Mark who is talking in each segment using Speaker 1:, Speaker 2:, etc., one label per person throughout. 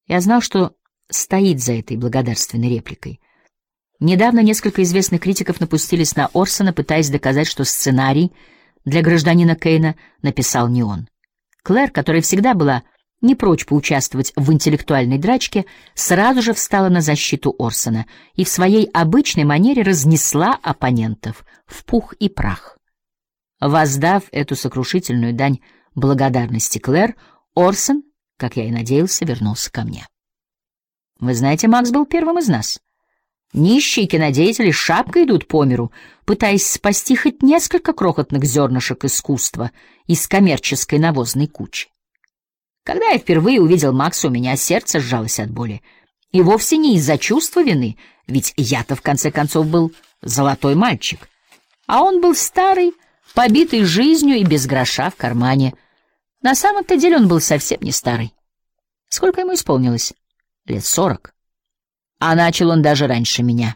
Speaker 1: Я знал, что стоит за этой благодарственной репликой. Недавно несколько известных критиков напустились на Орсона, пытаясь доказать, что сценарий для «Гражданина Кейна» написал не он. Клэр, которая всегда была не прочь поучаствовать в интеллектуальной драчке, сразу же встала на защиту Орсона и в своей обычной манере разнесла оппонентов в пух и прах. Воздав эту сокрушительную дань благодарности Клэр, Орсон, как я и надеялся, вернулся ко мне. Вы знаете, Макс был первым из нас. Нищие кинодеятели с шапкой идут по миру, пытаясь спасти хоть несколько крохотных зернышек искусства из коммерческой навозной кучи. Когда я впервые увидел Макса, у меня сердце сжалось от боли. И вовсе не из-за чувства вины, ведь я-то в конце концов был золотой мальчик. А он был старый, побитый жизнью и без гроша в кармане. На самом-то деле он был совсем не старый. Сколько ему исполнилось? Лет 40. А начал он даже раньше меня.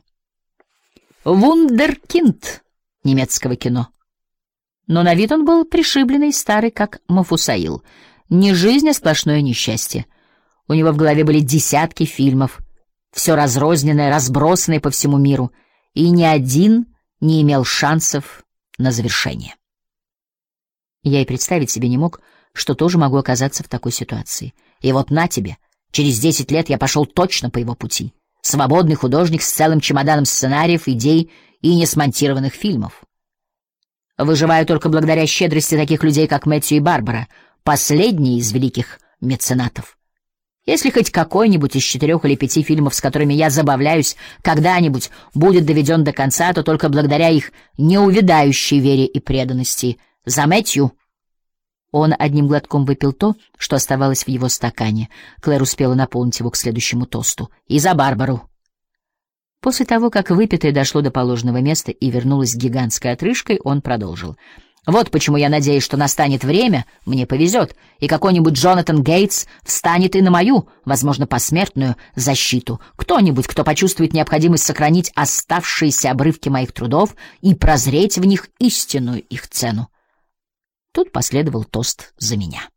Speaker 1: Вундеркинд немецкого кино. Но на вид он был пришибленный, старый, как Мафусаил. Не жизнь, а сплошное несчастье. У него в голове были десятки фильмов, все разрозненное, разбросанное по всему миру, и ни один не имел шансов на завершение. Я и представить себе не мог, что тоже могу оказаться в такой ситуации. И вот на тебе, через 10 лет я пошел точно по его пути. Свободный художник с целым чемоданом сценариев, идей и несмонтированных фильмов. Выживаю только благодаря щедрости таких людей, как Мэтью и Барбара, последние из великих меценатов. Если хоть какой-нибудь из 4 или 5 фильмов, с которыми я забавляюсь, когда-нибудь будет доведен до конца, то только благодаря их неувядающей вере и преданности. За Мэтью! Он одним глотком выпил то, что оставалось в его стакане. Клэр успела наполнить его к следующему тосту. И за Барбару. После того, как выпитое дошло до положенного места и вернулось гигантской отрыжкой, он продолжил. Вот почему я надеюсь, что настанет время, мне повезет, и какой-нибудь Джонатан Гейтс встанет и на мою, возможно, посмертную защиту. Кто-нибудь, кто почувствует необходимость сохранить оставшиеся обрывки моих трудов и прозреть в них истинную их цену. Тут последовал тост за меня.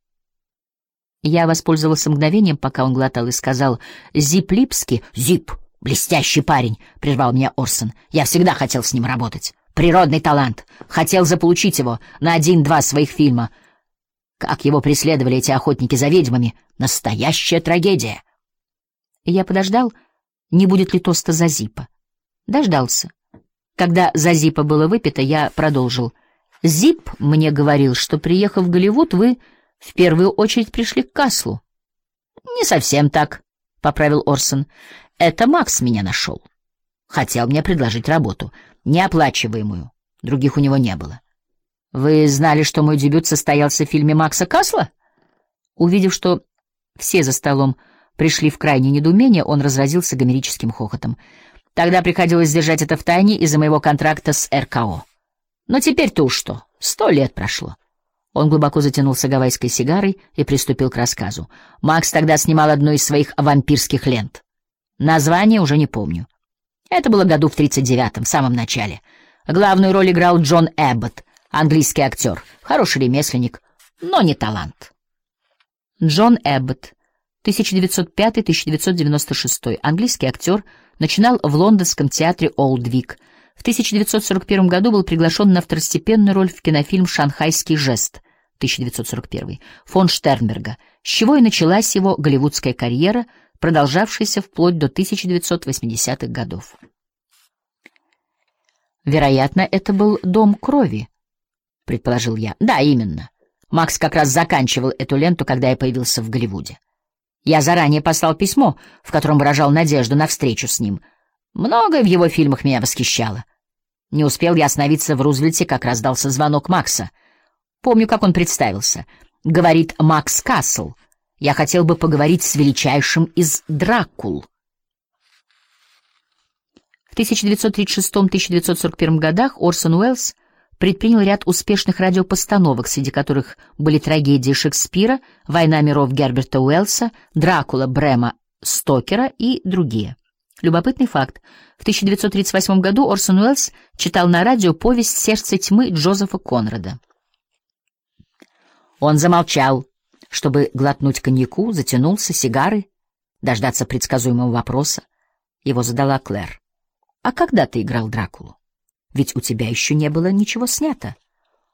Speaker 1: Я воспользовался мгновением, пока он глотал, и сказал: «Зип Липский, Зип, блестящий парень», — прервал меня Орсон. «Я всегда хотел с ним работать. Природный талант. Хотел заполучить его на 1-2 своих фильма. Как его преследовали эти охотники за ведьмами. Настоящая трагедия». Я подождал, не будет ли тоста за Зипа. Дождался. Когда за Зипа было выпито, я продолжил. «Зип мне говорил, что, приехав в Голливуд, вы в первую очередь пришли к Каслу». «Не совсем так», — поправил Орсон. «Это Макс меня нашел. Хотел мне предложить работу, неоплачиваемую. Других у него не было». «Вы знали, что мой дебют состоялся в фильме Макса Касла?» Увидев, что все за столом пришли в крайнее недоумение, он разразился гомерическим хохотом. «Тогда приходилось держать это в тайне из-за моего контракта с РКО. Но теперь-то уж что, 100 лет прошло». Он глубоко затянулся гавайской сигарой и приступил к рассказу. Макс тогда снимал одну из своих вампирских лент. Название уже не помню. Это было году в 39-м, в самом начале. Главную роль играл Джон Эбботт, английский актер, хороший ремесленник, но не талант. Джон Эбботт, 1905-1996, английский актер, начинал в лондонском театре Олдвик. В 1941 году был приглашен на второстепенную роль в кинофильм «Шанхайский жест» 1941 фон Штернберга, с чего и началась его голливудская карьера, продолжавшаяся вплоть до 1980-х годов. «Вероятно, это был «Дом крови», — предположил я. «Да, именно. Макс как раз заканчивал эту ленту, когда я появился в Голливуде. Я заранее послал письмо, в котором выражал надежду на встречу с ним. Многое в его фильмах меня восхищало. Не успел я остановиться в Рузвельте, как раздался звонок Макса. Помню, как он представился. Говорит: «Макс Касл. Я хотел бы поговорить с величайшим из Дракул». В 1936-1941 годах Орсон Уэллс предпринял ряд успешных радиопостановок, среди которых были трагедии Шекспира, «Война миров» Герберта Уэллса, «Дракула» Брэма Стокера и другие. Любопытный факт. В 1938 году Орсон Уэллс читал на радио повесть «Сердце тьмы» Джозефа Конрада. Он замолчал, чтобы глотнуть коньяку, затянулся сигарой, дождаться предсказуемого вопроса. Его задала Клэр. «А когда ты играл Дракулу? Ведь у тебя еще не было ничего снято».